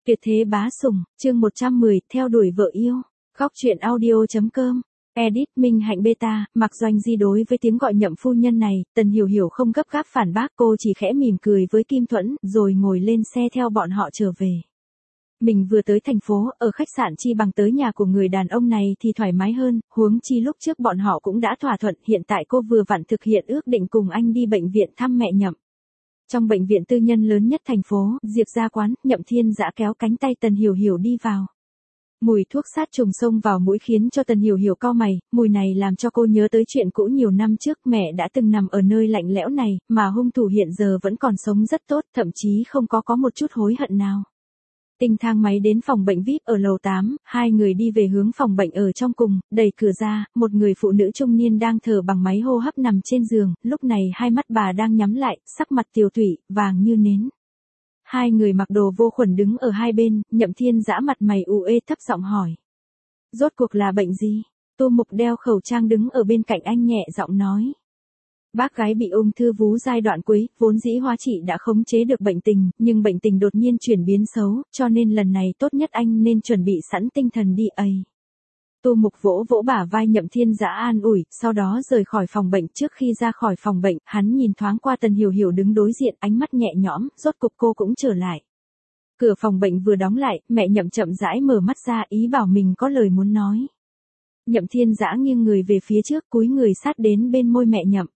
Tuyệt thế bá sủng, chương 110, theo đuổi vợ yêu. Góc truyện audio.com. Edit Minh Hạnh Beta. Mặc Doanh Di đối với tiếng gọi nhậm phu nhân này, Tần Hiểu Hiểu không gấp gáp phản bác, cô chỉ khẽ mỉm cười với Kim Thuẫn, rồi ngồi lên xe theo bọn họ trở về. Mình vừa tới thành phố, ở khách sạn chi bằng tới nhà của người đàn ông này thì thoải mái hơn, huống chi lúc trước bọn họ cũng đã thỏa thuận, hiện tại cô vừa vặn thực hiện ước định cùng anh đi bệnh viện thăm mẹ Nhậm. Trong bệnh viện tư nhân lớn nhất thành phố, Diệp ra quán, Nhậm Thiên Dã kéo cánh tay Tần Hiểu Hiểu đi vào. Mùi thuốc sát trùng xông vào mũi khiến cho Tần Hiểu Hiểu cau mày, mùi này làm cho cô nhớ tới chuyện cũ nhiều năm trước, mẹ đã từng nằm ở nơi lạnh lẽo này, mà hung thủ hiện giờ vẫn còn sống rất tốt, thậm chí không có một chút hối hận nào. Tinh thang máy đến phòng bệnh VIP ở lầu 8, hai người đi về hướng phòng bệnh ở trong cùng, đẩy cửa ra, một người phụ nữ trung niên đang thở bằng máy hô hấp nằm trên giường, lúc này hai mắt bà đang nhắm lại, sắc mặt tiều tụy, vàng như nến. Hai người mặc đồ vô khuẩn đứng ở hai bên, Nhậm Thiên Dã mặt mày u uê thấp giọng hỏi. Rốt cuộc là bệnh gì? Tô Mục đeo khẩu trang đứng ở bên cạnh anh nhẹ giọng nói. Bác gái bị ung thư vú giai đoạn cuối, vốn dĩ hóa trị đã khống chế được bệnh tình, nhưng bệnh tình đột nhiên chuyển biến xấu, cho nên lần này tốt nhất anh nên chuẩn bị sẵn tinh thần đi ấy. Tô Mục vỗ vỗ bả vai Nhậm Thiên Dã an ủi, sau đó rời khỏi phòng bệnh. Trước khi ra khỏi phòng bệnh, hắn nhìn thoáng qua Tần Hiểu Hiểu đứng đối diện, ánh mắt nhẹ nhõm, rốt cục cô cũng trở lại. Cửa phòng bệnh vừa đóng lại, mẹ Nhậm chậm rãi mở mắt ra, ý bảo mình có lời muốn nói. Nhậm Thiên Dã nghiêng người về phía trước, cúi người sát đến bên môi mẹ Nhậm.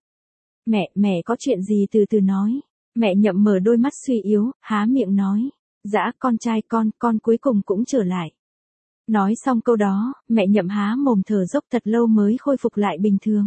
Mẹ có chuyện gì từ từ nói. Mẹ Nhậm mở đôi mắt suy yếu, há miệng nói. Dã con trai con cuối cùng cũng trở lại. Nói xong câu đó, mẹ Nhậm há mồm thở dốc thật lâu mới khôi phục lại bình thường.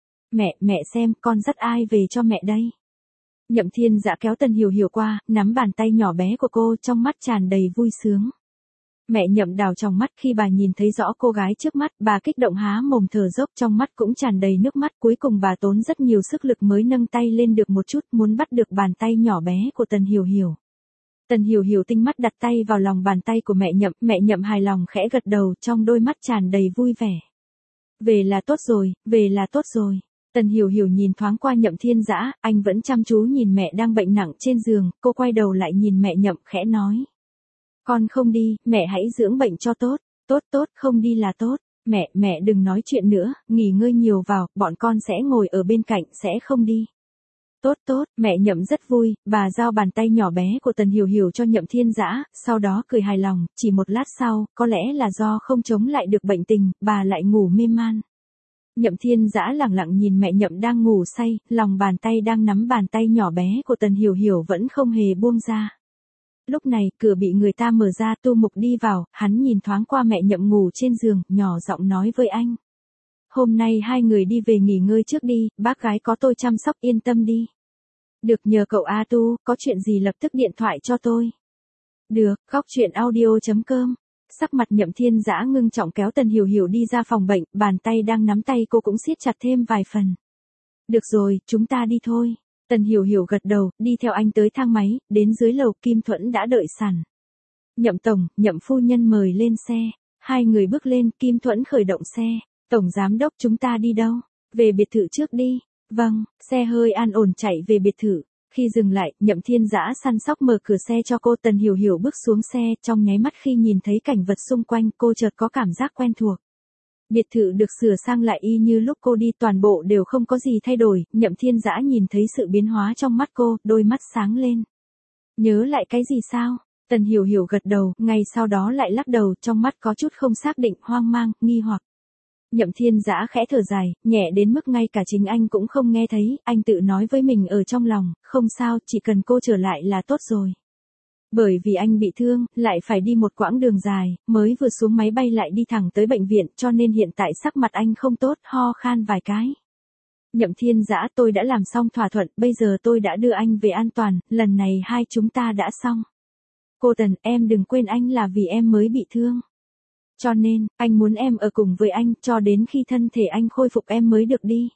Mẹ xem, con dắt ai về cho mẹ đây? Nhậm Thiên Dã kéo Tần Hiểu Hiểu qua, nắm bàn tay nhỏ bé của cô, trong mắt tràn đầy vui sướng. Mẹ Nhậm đào trong mắt khi bà nhìn thấy rõ cô gái trước mắt, bà kích động há mồm thở dốc, trong mắt cũng tràn đầy nước mắt, cuối cùng bà tốn rất nhiều sức lực mới nâng tay lên được một chút, muốn bắt được bàn tay nhỏ bé của Tần Hiểu Hiểu. Tần Hiểu Hiểu tinh mắt đặt tay vào lòng bàn tay của mẹ Nhậm hài lòng khẽ gật đầu, trong đôi mắt tràn đầy vui vẻ. Về là tốt rồi. Tần Hiểu Hiểu nhìn thoáng qua Nhậm Thiên Dã, anh vẫn chăm chú nhìn mẹ đang bệnh nặng trên giường, cô quay đầu lại nhìn mẹ Nhậm khẽ nói. Con không đi, mẹ hãy dưỡng bệnh cho tốt, không đi là tốt, mẹ đừng nói chuyện nữa, nghỉ ngơi nhiều vào, bọn con sẽ ngồi ở bên cạnh, sẽ không đi. Tốt, mẹ Nhậm rất vui, bà giao bàn tay nhỏ bé của Tần Hiểu Hiểu cho Nhậm Thiên Dã, sau đó cười hài lòng, chỉ một lát sau, có lẽ là do không chống lại được bệnh tình, bà lại ngủ mê man. Nhậm Thiên Dã lẳng lặng nhìn mẹ Nhậm đang ngủ say, lòng bàn tay đang nắm bàn tay nhỏ bé của Tần Hiểu Hiểu vẫn không hề buông ra. Lúc này, cửa bị người ta mở ra, Tô Mục đi vào, hắn nhìn thoáng qua mẹ Nhậm ngủ trên giường, nhỏ giọng nói với anh. Hôm nay hai người đi về nghỉ ngơi trước đi, bác gái có tôi chăm sóc yên tâm đi. Được, nhờ cậu A Tu, có chuyện gì lập tức điện thoại cho tôi. Được, góc truyện audio.com. Sắc mặt Nhậm Thiên Dã ngưng trọng kéo Tần Hiểu Hiểu đi ra phòng bệnh, bàn tay đang nắm tay cô cũng siết chặt thêm vài phần. Được rồi, chúng ta đi thôi. Tần Hiểu Hiểu gật đầu, đi theo anh tới thang máy, đến dưới lầu Kim Thuẫn đã đợi sẵn. Nhậm tổng, Nhậm phu nhân mời lên xe. Hai người bước lên, Kim Thuẫn khởi động xe. Tổng giám đốc, chúng ta đi đâu? Về biệt thự trước đi. Vâng, xe hơi an ổn chạy về biệt thự. Khi dừng lại, Nhậm Thiên Dã săn sóc mở cửa xe cho cô. Tần Hiểu Hiểu bước xuống xe, trong nháy mắt khi nhìn thấy cảnh vật xung quanh, cô chợt có cảm giác quen thuộc. Biệt thự được sửa sang lại y như lúc cô đi, toàn bộ đều không có gì thay đổi. Nhậm Thiên Dã nhìn thấy sự biến hóa trong mắt cô, đôi mắt sáng lên. Nhớ lại cái gì sao? Tần Hiểu Hiểu gật đầu, ngay sau đó lại lắc đầu, trong mắt có chút không xác định, hoang mang, nghi hoặc. Nhậm Thiên Dã khẽ thở dài, nhẹ đến mức ngay cả chính anh cũng không nghe thấy, anh tự nói với mình ở trong lòng, không sao, chỉ cần cô trở lại là tốt rồi. Bởi vì anh bị thương, lại phải đi một quãng đường dài, mới vừa xuống máy bay lại đi thẳng tới bệnh viện, cho nên hiện tại sắc mặt anh không tốt, ho khan vài cái. Nhậm Thiên Dã, tôi đã làm xong thỏa thuận, bây giờ tôi đã đưa anh về an toàn, lần này hai chúng ta đã xong. Cô Tần, em đừng quên anh là vì em mới bị thương. Cho nên, anh muốn em ở cùng với anh, cho đến khi thân thể anh khôi phục em mới được đi.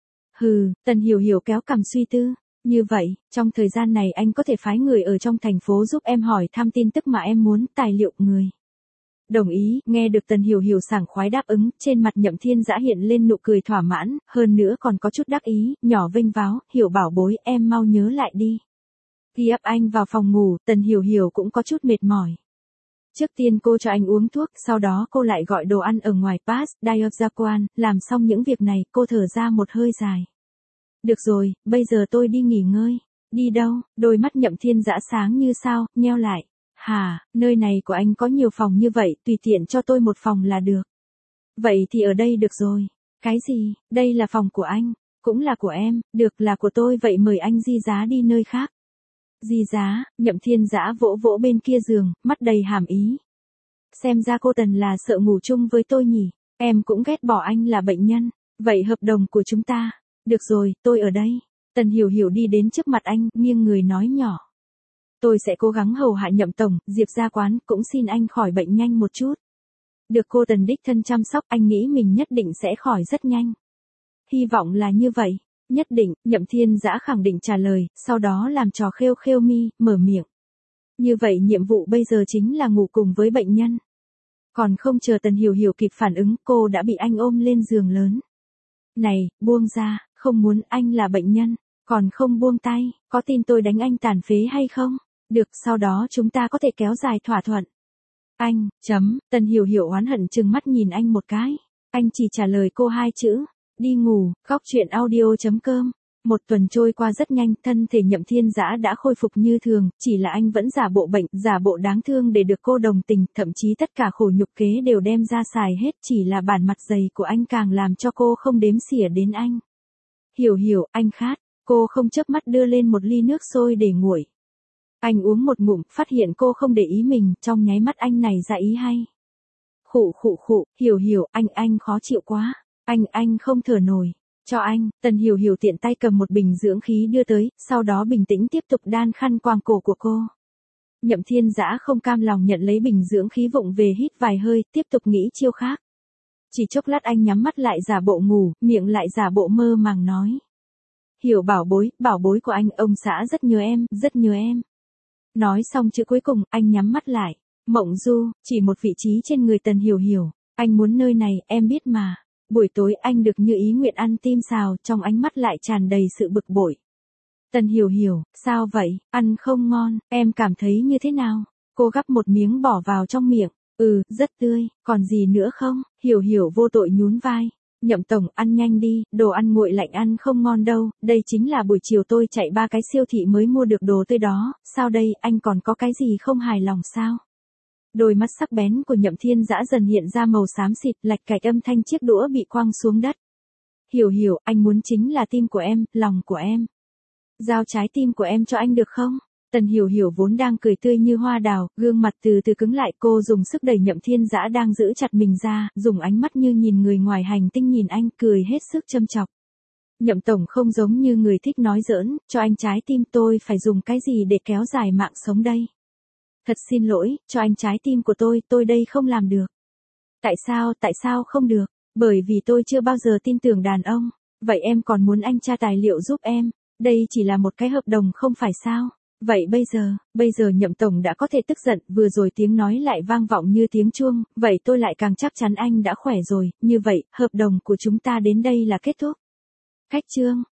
Hừ, Tần Hiểu Hiểu kéo cằm suy tư. Như vậy, trong thời gian này anh có thể phái người ở trong thành phố giúp em hỏi thăm tin tức mà em muốn, tài liệu, người. Đồng ý, nghe được Tần Hiểu Hiểu sảng khoái đáp ứng, trên mặt Nhậm Thiên Dã hiện lên nụ cười thỏa mãn, hơn nữa còn có chút đắc ý, nhỏ vênh váo, Hiểu bảo bối, em mau nhớ lại đi. Khi ấp anh vào phòng ngủ, Tần Hiểu Hiểu cũng có chút mệt mỏi. Trước tiên cô cho anh uống thuốc, sau đó cô lại gọi đồ ăn ở ngoài Pass Diozaquan, làm xong những việc này, cô thở ra một hơi dài. Được rồi, bây giờ tôi đi nghỉ ngơi. Đi đâu? Đôi mắt Nhậm Thiên Dã sáng như sao, nheo lại. Hả, nơi này của anh có nhiều phòng như vậy, tùy tiện cho tôi một phòng là được. Vậy thì ở đây được rồi. Cái gì, đây là phòng của anh, cũng là của em, được là của tôi vậy mời anh Di Giá đi nơi khác. Di Giá, Nhậm Thiên Dã vỗ vỗ bên kia giường, mắt đầy hàm ý. Xem ra cô Tần là sợ ngủ chung với tôi nhỉ, em cũng ghét bỏ anh là bệnh nhân, vậy hợp đồng của chúng ta. Được rồi, tôi ở đây. Tần Hiểu Hiểu đi đến trước mặt anh, nghiêng người nói nhỏ. Tôi sẽ cố gắng hầu hạ Nhậm tổng, Diệp gia quán, cũng xin anh khỏi bệnh nhanh một chút. Được cô Tần đích thân chăm sóc, anh nghĩ mình nhất định sẽ khỏi rất nhanh. Hy vọng là như vậy. Nhất định, Nhậm Thiên Dã khẳng định trả lời, sau đó làm trò khêu khêu mi, mở miệng. Như vậy nhiệm vụ bây giờ chính là ngủ cùng với bệnh nhân. Còn không chờ Tần Hiểu Hiểu kịp phản ứng, cô đã bị anh ôm lên giường lớn. Này, buông ra, không muốn, anh là bệnh nhân, còn không buông tay, có tin tôi đánh anh tàn phế hay không? Được, sau đó chúng ta có thể kéo dài thỏa thuận. Anh, Tần Hiểu Hiểu oán hận trừng mắt nhìn anh một cái. Anh chỉ trả lời cô 2 chữ. Đi ngủ, Góc Truyện Audio.com. Một tuần trôi qua rất nhanh, thân thể Nhậm Thiên Dã đã khôi phục như thường, chỉ là anh vẫn giả bộ bệnh, giả bộ đáng thương để được cô đồng tình, thậm chí tất cả khổ nhục kế đều đem ra xài hết, chỉ là bản mặt dày của anh càng làm cho cô không đếm xỉa đến anh. Hiểu Hiểu, anh khát, cô không chớp mắt đưa lên một ly nước sôi để nguội. Anh uống một ngụm, phát hiện cô không để ý mình, trong nháy mắt anh này ra ý hay. Khụ, Hiểu Hiểu, anh khó chịu quá. Anh không thở nổi. Cho anh, Tần Hiểu Hiểu tiện tay cầm một bình dưỡng khí đưa tới, sau đó bình tĩnh tiếp tục đan khăn quàng cổ của cô. Nhậm Thiên Dã không cam lòng nhận lấy bình dưỡng khí vụng về hít vài hơi, tiếp tục nghĩ chiêu khác. Chỉ chốc lát anh nhắm mắt lại giả bộ ngủ, miệng lại giả bộ mơ màng nói. Hiểu bảo bối của anh, ông xã rất nhớ em, rất nhớ em. Nói xong chữ cuối cùng, anh nhắm mắt lại. Mộng du, chỉ một vị trí trên người Tần Hiểu Hiểu. Anh muốn nơi này, em biết mà. Buổi tối anh được như ý nguyện ăn tim xào, trong ánh mắt lại tràn đầy sự bực bội. Tần Hiểu Hiểu, sao vậy, ăn không ngon, em cảm thấy như thế nào? Cô gắp một miếng bỏ vào trong miệng, rất tươi, còn gì nữa không? Hiểu Hiểu vô tội nhún vai. Nhậm tổng, ăn nhanh đi, đồ ăn nguội lạnh ăn không ngon đâu, đây chính là buổi chiều tôi chạy 3 cái siêu thị mới mua được đồ tươi đó, sao đây, anh còn có cái gì không hài lòng sao? Đôi mắt sắc bén của Nhậm Thiên Dã dần hiện ra màu xám xịt, lạch cạch âm thanh chiếc đũa bị quăng xuống đất. Hiểu Hiểu, anh muốn chính là tim của em, lòng của em. Giao trái tim của em cho anh được không? Tần Hiểu Hiểu vốn đang cười tươi như hoa đào, gương mặt từ từ cứng lại, cô dùng sức đẩy Nhậm Thiên Dã đang giữ chặt mình ra, dùng ánh mắt như nhìn người ngoài hành tinh nhìn anh, cười hết sức châm chọc. Nhậm tổng không giống như người thích nói giỡn, cho anh trái tim, tôi phải dùng cái gì để kéo dài mạng sống đây? Thật xin lỗi, cho anh trái tim của tôi đây không làm được. Tại sao không được? Bởi vì tôi chưa bao giờ tin tưởng đàn ông. Vậy em còn muốn anh tra tài liệu giúp em? Đây chỉ là một cái hợp đồng không phải sao? Vậy bây giờ Nhậm tổng đã có thể tức giận, vừa rồi tiếng nói lại vang vọng như tiếng chuông, vậy tôi lại càng chắc chắn anh đã khỏe rồi, như vậy, hợp đồng của chúng ta đến đây là kết thúc. Khách chương.